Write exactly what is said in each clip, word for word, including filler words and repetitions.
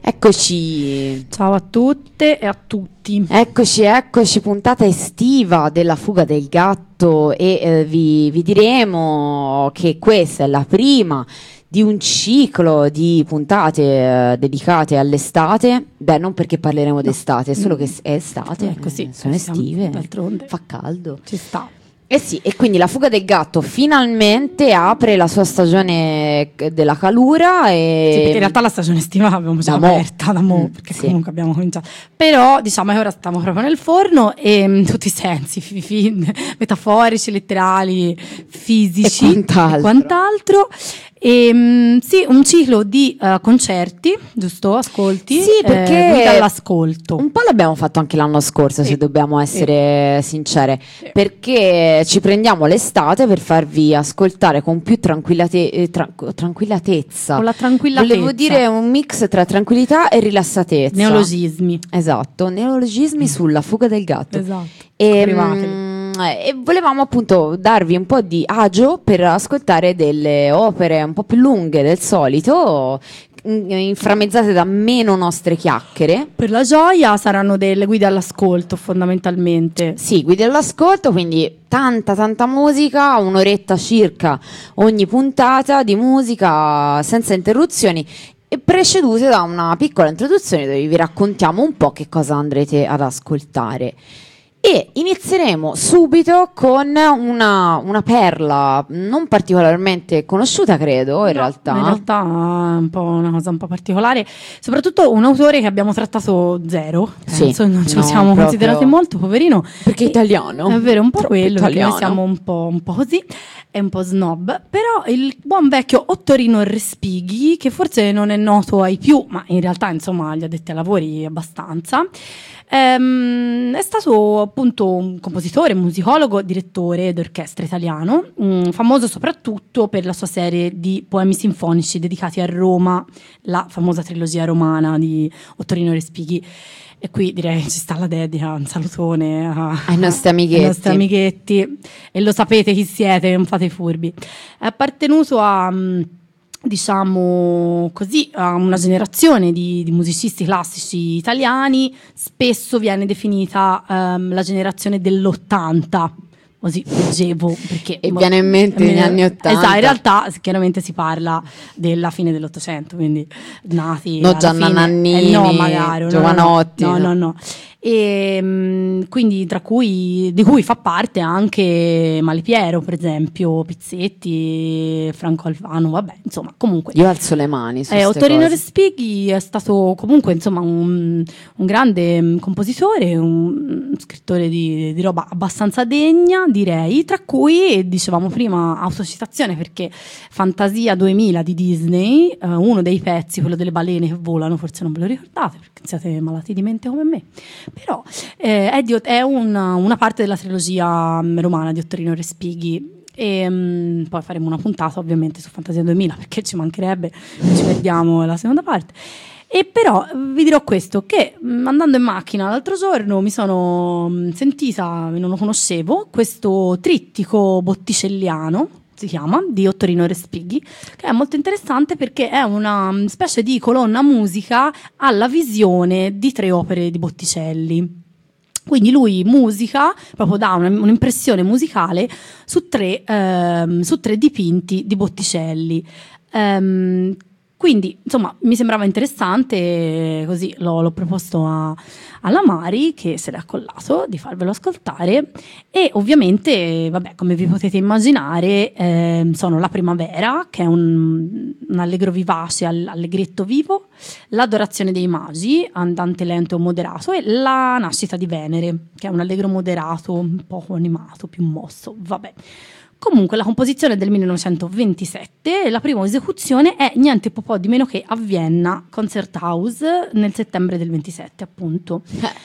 Eccoci. Ciao a tutte e a tutti. Eccoci, eccoci, puntata estiva della Fuga del Gatto e eh, vi, vi diremo che questa è la prima di un ciclo di puntate eh, dedicate all'estate. Beh, non perché parleremo d'estate, è solo che è estate, È così, eh, sono siamo- estive, d'altronde. fa caldo. Ci sta. Eh sì, e quindi la Fuga del Gatto finalmente apre la sua stagione c- della calura e Sì, perché in realtà la stagione estiva l'abbiamo già Da mo'. aperta da mo', Mm, perché sì. comunque abbiamo cominciato. Però diciamo che ora stiamo proprio nel forno e in tutti i sensi, fi- fi- metaforici, letterali, fisici E quant'altro. e quant'altro. E, mm, sì, un ciclo di eh, concerti, giusto? Ascolti? Sì, perché eh, guida all'ascolto. un po' l'abbiamo fatto anche l'anno scorso, Sì. se dobbiamo essere sincere, Sì. perché ci prendiamo l'estate per farvi ascoltare con più tranquillate- eh, tra- tranquillatezza. Con la tranquillatezza. Volevo dire un mix tra tranquillità e rilassatezza. Neologismi. Esatto, neologismi sulla Fuga del Gatto. Esatto. E, Scoprivateli. mm, e volevamo appunto darvi un po' di agio per ascoltare delle opere un po' più lunghe del solito, in- inframmezzate da meno nostre chiacchiere. Per la gioia saranno delle guide all'ascolto fondamentalmente. Sì, guidi all'ascolto, quindi tanta tanta musica, un'oretta circa ogni puntata di musica senza interruzioni e precedute da una piccola introduzione dove vi raccontiamo un po' che cosa andrete ad ascoltare. E inizieremo subito con una, una perla non particolarmente conosciuta, credo, in No, realtà. In realtà è un po' una cosa un po' particolare, soprattutto un autore che abbiamo trattato zero, Sì, penso, non ce lo no, siamo proprio- considerati molto, poverino. Perché E- italiano. È vero, un po' Troppo quello, perché italiano. noi siamo un po', un po' così, è un po' snob, però il buon vecchio Ottorino Respighi, che forse non è noto ai più, ma in realtà insomma gli addetti ai lavori abbastanza, ehm, è stato appunto un compositore, musicologo, direttore d'orchestra italiano, mm, famoso soprattutto per la sua serie di poemi sinfonici dedicati a Roma, la famosa trilogia romana di Ottorino Respighi. E qui direi ci sta la dedica, un salutone a- Ai nostri amichetti. ai nostri amichetti. E lo sapete chi siete, non fate i furbi. È appartenuto a, mh, diciamo così, a una generazione di, di musicisti classici italiani, spesso viene definita ehm, la generazione dell'ottanta. Così leggevo perché E viene in mente eh, gli anni ottanta. Esatto, in realtà chiaramente si parla della fine dell'Ottocento, quindi nati No, alla Gianna fine- Nannini, eh, no, magari, no, Giovanotti, no, no, no. no, no. E mh, quindi tra cui di cui fa parte anche Malipiero, per esempio, Pizzetti, Franco Alfano, vabbè, insomma, comunque. Io alzo le mani su Eh, queste Ottorino cose. Respighi è stato comunque insomma un, un grande mm, compositore, un, un scrittore di, di roba abbastanza degna, direi, tra cui, dicevamo prima, autocitazione, perché Fantasia duemila di Disney, eh, uno dei pezzi, quello delle balene che volano, forse non ve lo ricordate perché siete malati di mente come me, però eh, è, di- è una, una parte della trilogia mm, romana di Ottorino Respighi. E mm, poi faremo una puntata ovviamente su Fantasia duemila perché ci mancherebbe, ci perdiamo la seconda parte. E però vi dirò questo, che mm, andando in macchina l'altro giorno mi sono mm, sentita, non lo conoscevo, questo trittico botticelliano, si chiama, di Ottorino Respighi, che è molto interessante perché è una mm, specie di colonna musica alla visione di tre opere di Botticelli. Quindi lui musica, proprio dà una- un'impressione musicale su tre, ehm, su tre dipinti di Botticelli. Ehm, quindi, insomma, mi sembrava interessante, così l'ho, l'ho proposto a, alla Mari, che se l'è accollato, di farvelo ascoltare. E ovviamente, vabbè, come vi potete immaginare, ehm, sono La Primavera, che è un, un allegro vivace, all- allegretto vivo, L'Adorazione dei Magi, andante lento e moderato, e La Nascita di Venere, che è un allegro moderato, un po' animato, più mosso, vabbè. Comunque la composizione è del millenovecentoventisette e la prima esecuzione è niente po' po' di meno che a Vienna Concerthaus nel settembre del ventisette, appunto.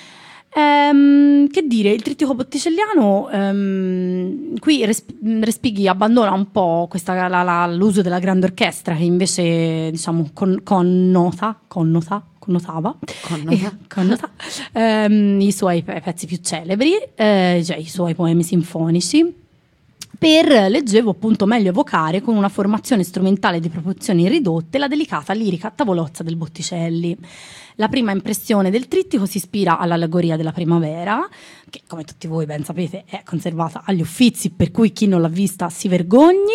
Ehm, che dire, il trittico botticelliano, ehm, qui Resp- Respighi abbandona un po' questa, la- la- l'uso della grande orchestra che invece diciamo con- connota, connota, connotava, Connota. eh, connota, ehm, i suoi pe- pezzi più celebri, eh, cioè i suoi poemi sinfonici. per, leggevo appunto, meglio evocare con una formazione strumentale di proporzioni ridotte la delicata lirica tavolozza del Botticelli. La prima impressione del trittico si ispira all'allegoria della primavera, che come tutti voi ben sapete è conservata agli Uffizi, per cui chi non l'ha vista si vergogni.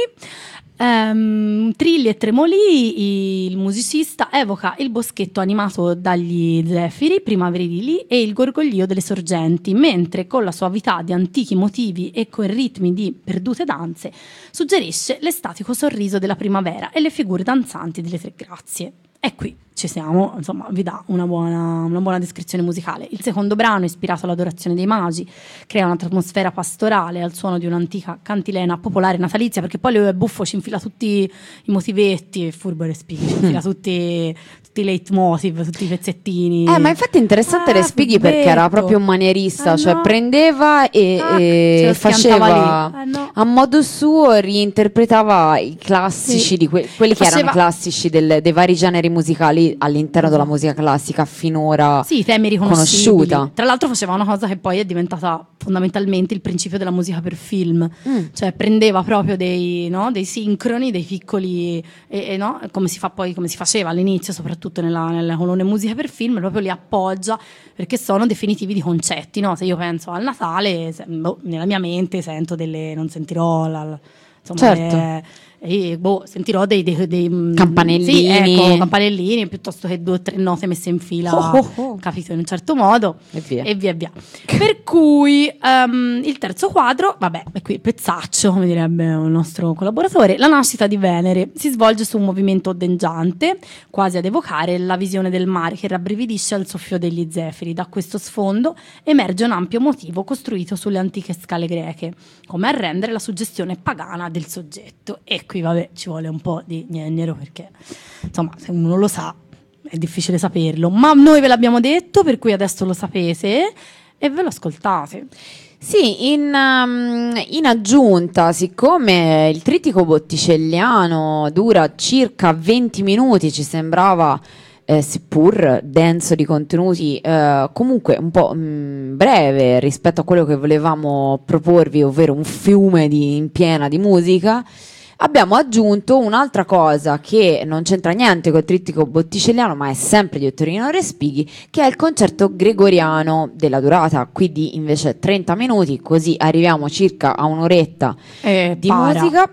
Um, trilli e tremoli, il musicista evoca il boschetto animato dagli zefiri primaverili e il gorgoglio delle sorgenti, mentre con la suavità di antichi motivi e con ritmi di perdute danze suggerisce l'estatico sorriso della primavera e le figure danzanti delle tre grazie. E qui ci siamo, insomma, vi dà una buona, una buona descrizione musicale. Il secondo brano, ispirato all'adorazione dei magi, crea un'atmosfera pastorale al suono di un'antica cantilena popolare natalizia, perché poi lui è buffo, ci infila tutti i motivetti, furbo e Respighi, ci infila tutti, tutti i leitmotiv, tutti i pezzettini. Eh, ma infatti è interessante ah, Respighi perché era proprio un manierista, ah, cioè no. prendeva e, ah, e faceva ah, no. a modo suo, reinterpretava i classici, sì. di que- quelli che faceva... erano i classici del, dei vari generi musicali all'interno della musica classica finora sì, temi riconoscibili. conosciuta. Tra l'altro faceva una cosa che poi è diventata fondamentalmente il principio della musica per film, Mm. cioè prendeva proprio dei, no, dei sincroni, dei piccoli e, e no, come si fa poi, come si faceva all'inizio, soprattutto nella, nelle colonne musica per film, proprio li appoggia perché sono definitivi di concetti, no? Se io penso al Natale, se, boh, nella mia mente sento delle, non sentirò la, la, insomma, certo. le, e boh, sentirò dei, dei, dei campanellini, sì, ecco, campanellini piuttosto che due o tre note messe in fila, oh, oh, oh. capito, in un certo modo e via e via via. Per cui um, il terzo quadro, vabbè, è qui il pezzaccio, come direbbe un nostro collaboratore. La nascita di Venere si svolge su un movimento ondeggiante, quasi ad evocare la visione del mare che rabbrividisce al soffio degli zefiri. Da questo sfondo emerge un ampio motivo costruito sulle antiche scale greche, come a rendere la suggestione pagana del soggetto. E qui vabbè ci vuole un po' di gnennero perché insomma se uno non lo sa è difficile saperlo, ma noi ve l'abbiamo detto, per cui adesso lo sapete e ve lo ascoltate. Sì, in, um, in aggiunta, siccome il trittico botticelliano dura circa venti minuti, ci sembrava Eh, seppur denso di contenuti, eh, comunque un po' mh, breve rispetto a quello che volevamo proporvi, ovvero un fiume di, in piena di musica, abbiamo aggiunto un'altra cosa che non c'entra niente col trittico botticelliano, ma è sempre di Ottorino Respighi, che è il concerto gregoriano della durata qui di invece trenta minuti, così arriviamo circa a un'oretta eh, di para. musica.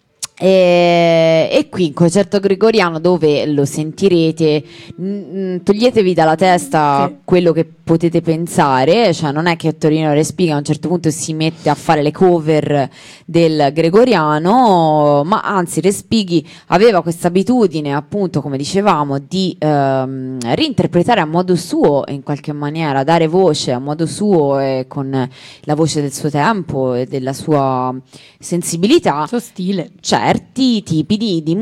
E, e qui il concerto gregoriano, dove lo sentirete, mh, toglietevi dalla testa sì. quello che potete pensare, cioè non è che Ottorino Respighi a un certo punto si mette a fare le cover del gregoriano, ma anzi Respighi aveva questa abitudine, appunto come dicevamo, di ehm, reinterpretare a modo suo, in qualche maniera dare voce a modo suo e con la voce del suo tempo e della sua sensibilità, il suo stile, certi tipi di, di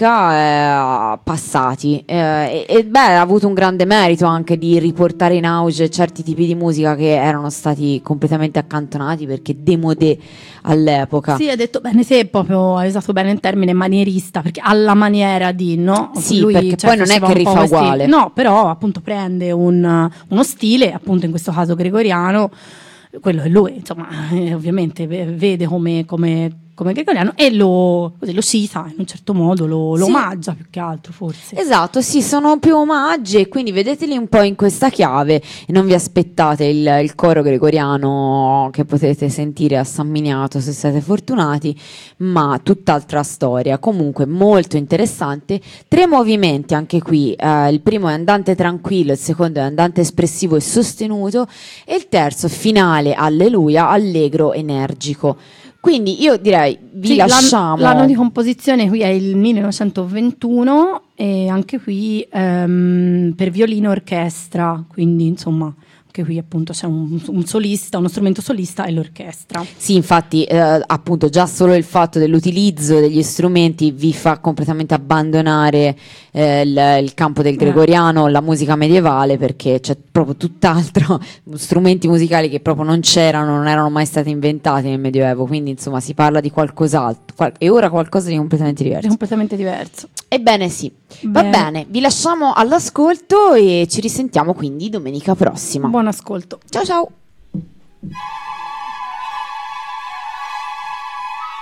musica eh, passati eh, e, e beh, ha avuto un grande merito anche di riportare in auge certi tipi di musica che erano stati completamente accantonati perché démodé all'epoca. Sì, hai detto bene, se proprio hai usato bene il termine manierista, perché alla maniera di, no? Sì, lui, perché cioè, poi non è che rifà questi, uguale. no, però appunto prende un, uno stile, appunto in questo caso gregoriano, quello è lui, insomma, eh, ovviamente vede come, come come gregoriano e lo, così, lo cita in un certo modo, lo, lo sì. omaggia più che altro forse. Esatto, sì, sono più omaggi e quindi vedeteli un po' in questa chiave e non vi aspettate il, il coro gregoriano che potete sentire a San Miniato se siete fortunati, ma tutt'altra storia, comunque molto interessante. Tre movimenti anche qui, eh, il primo è andante tranquillo, il secondo è andante espressivo e sostenuto e il terzo finale, alleluia, allegro, energico. Quindi io direi vi sì, lasciamo. L'anno, l'anno di composizione qui è il millenovecentoventuno e anche qui ehm, per violino orchestra, quindi insomma anche qui appunto c'è un, un solista, uno strumento solista e l'orchestra. Sì, infatti eh, appunto già solo il fatto dell'utilizzo degli strumenti vi fa completamente abbandonare eh, il, il campo del gregoriano, eh. la musica medievale, perché c'è proprio tutt'altro, strumenti musicali che proprio non c'erano, non erano mai stati inventati nel Medioevo, quindi insomma si parla di qualcos'altro qual- e ora qualcosa di completamente diverso. È completamente diverso. Ebbene sì, va bene. bene, vi lasciamo all'ascolto e ci risentiamo quindi domenica prossima. Buon ascolto. Ciao ciao.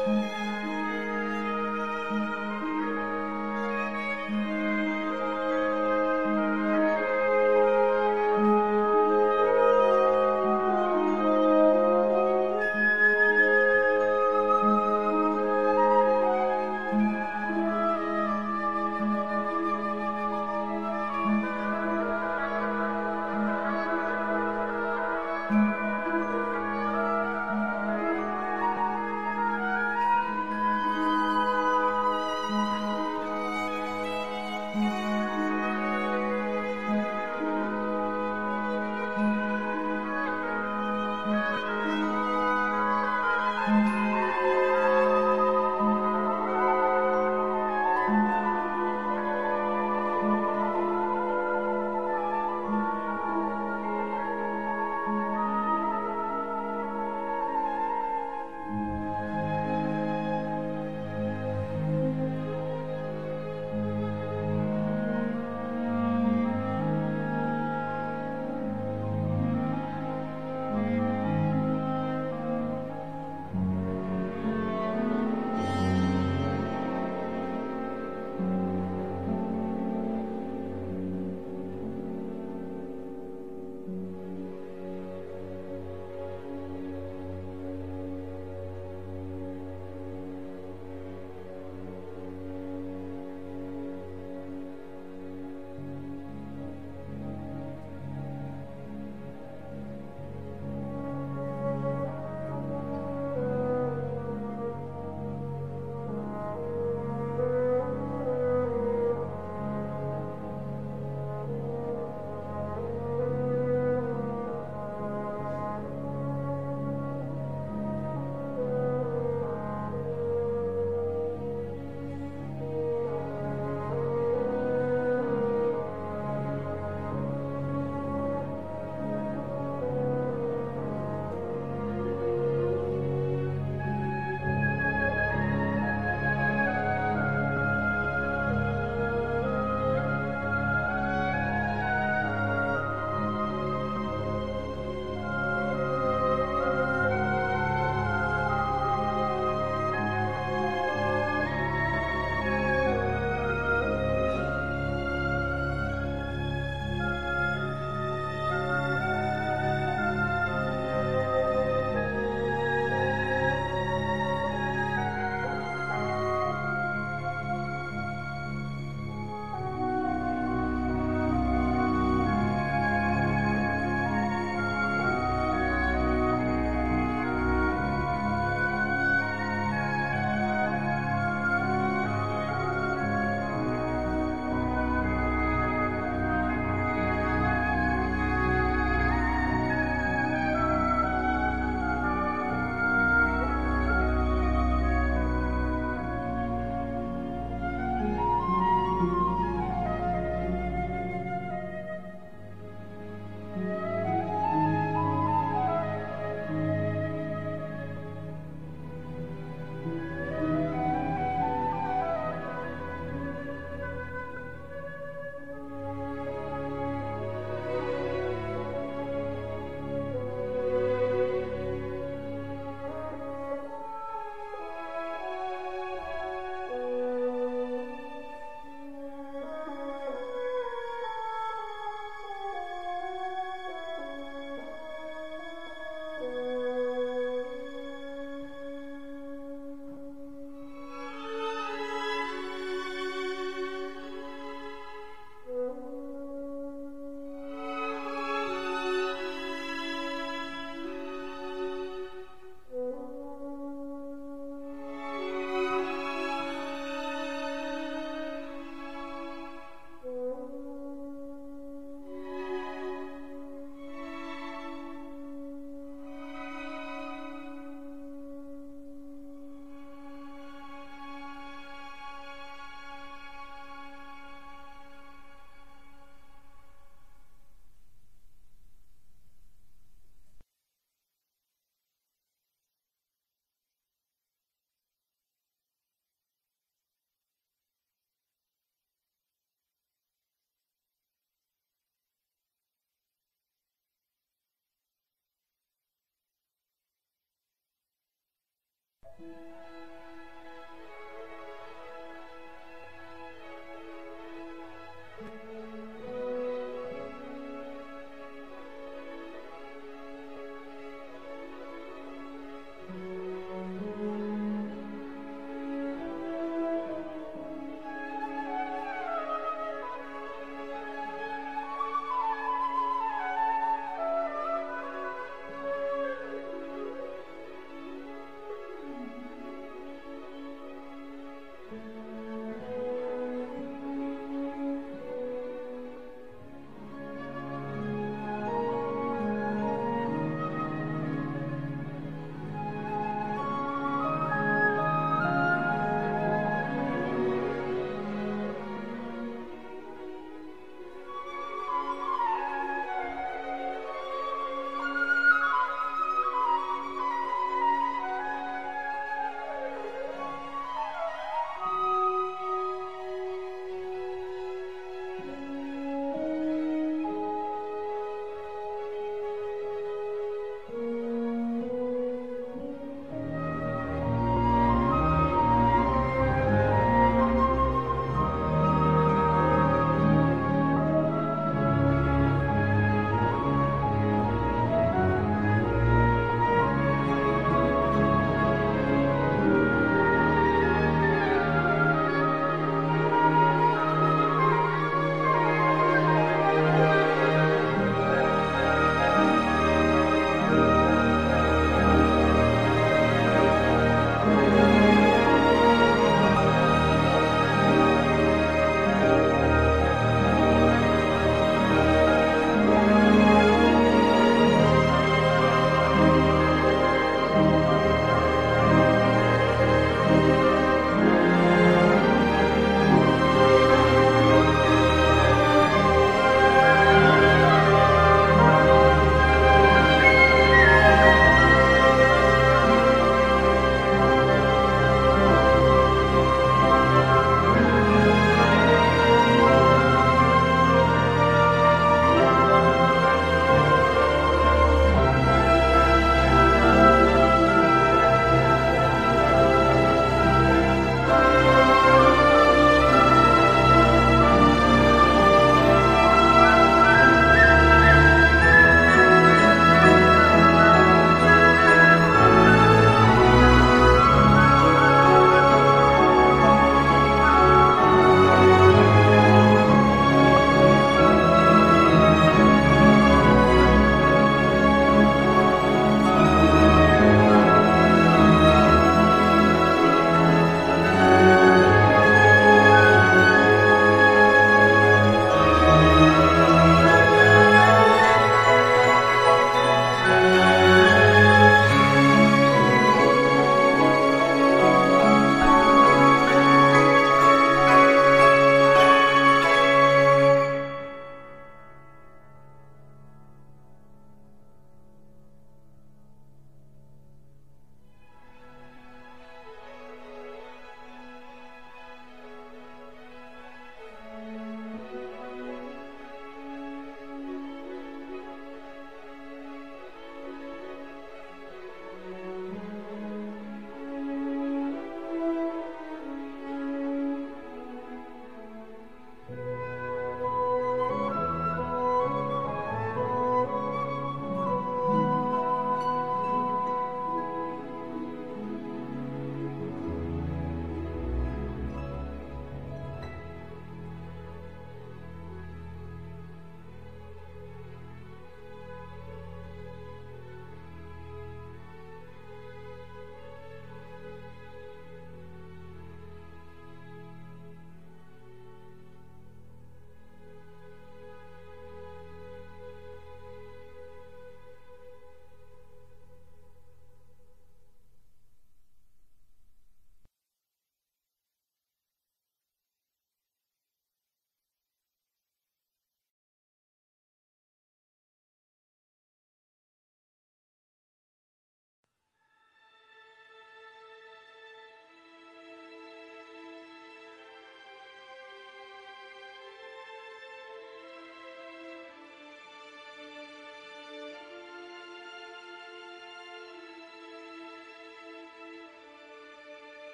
Thank you.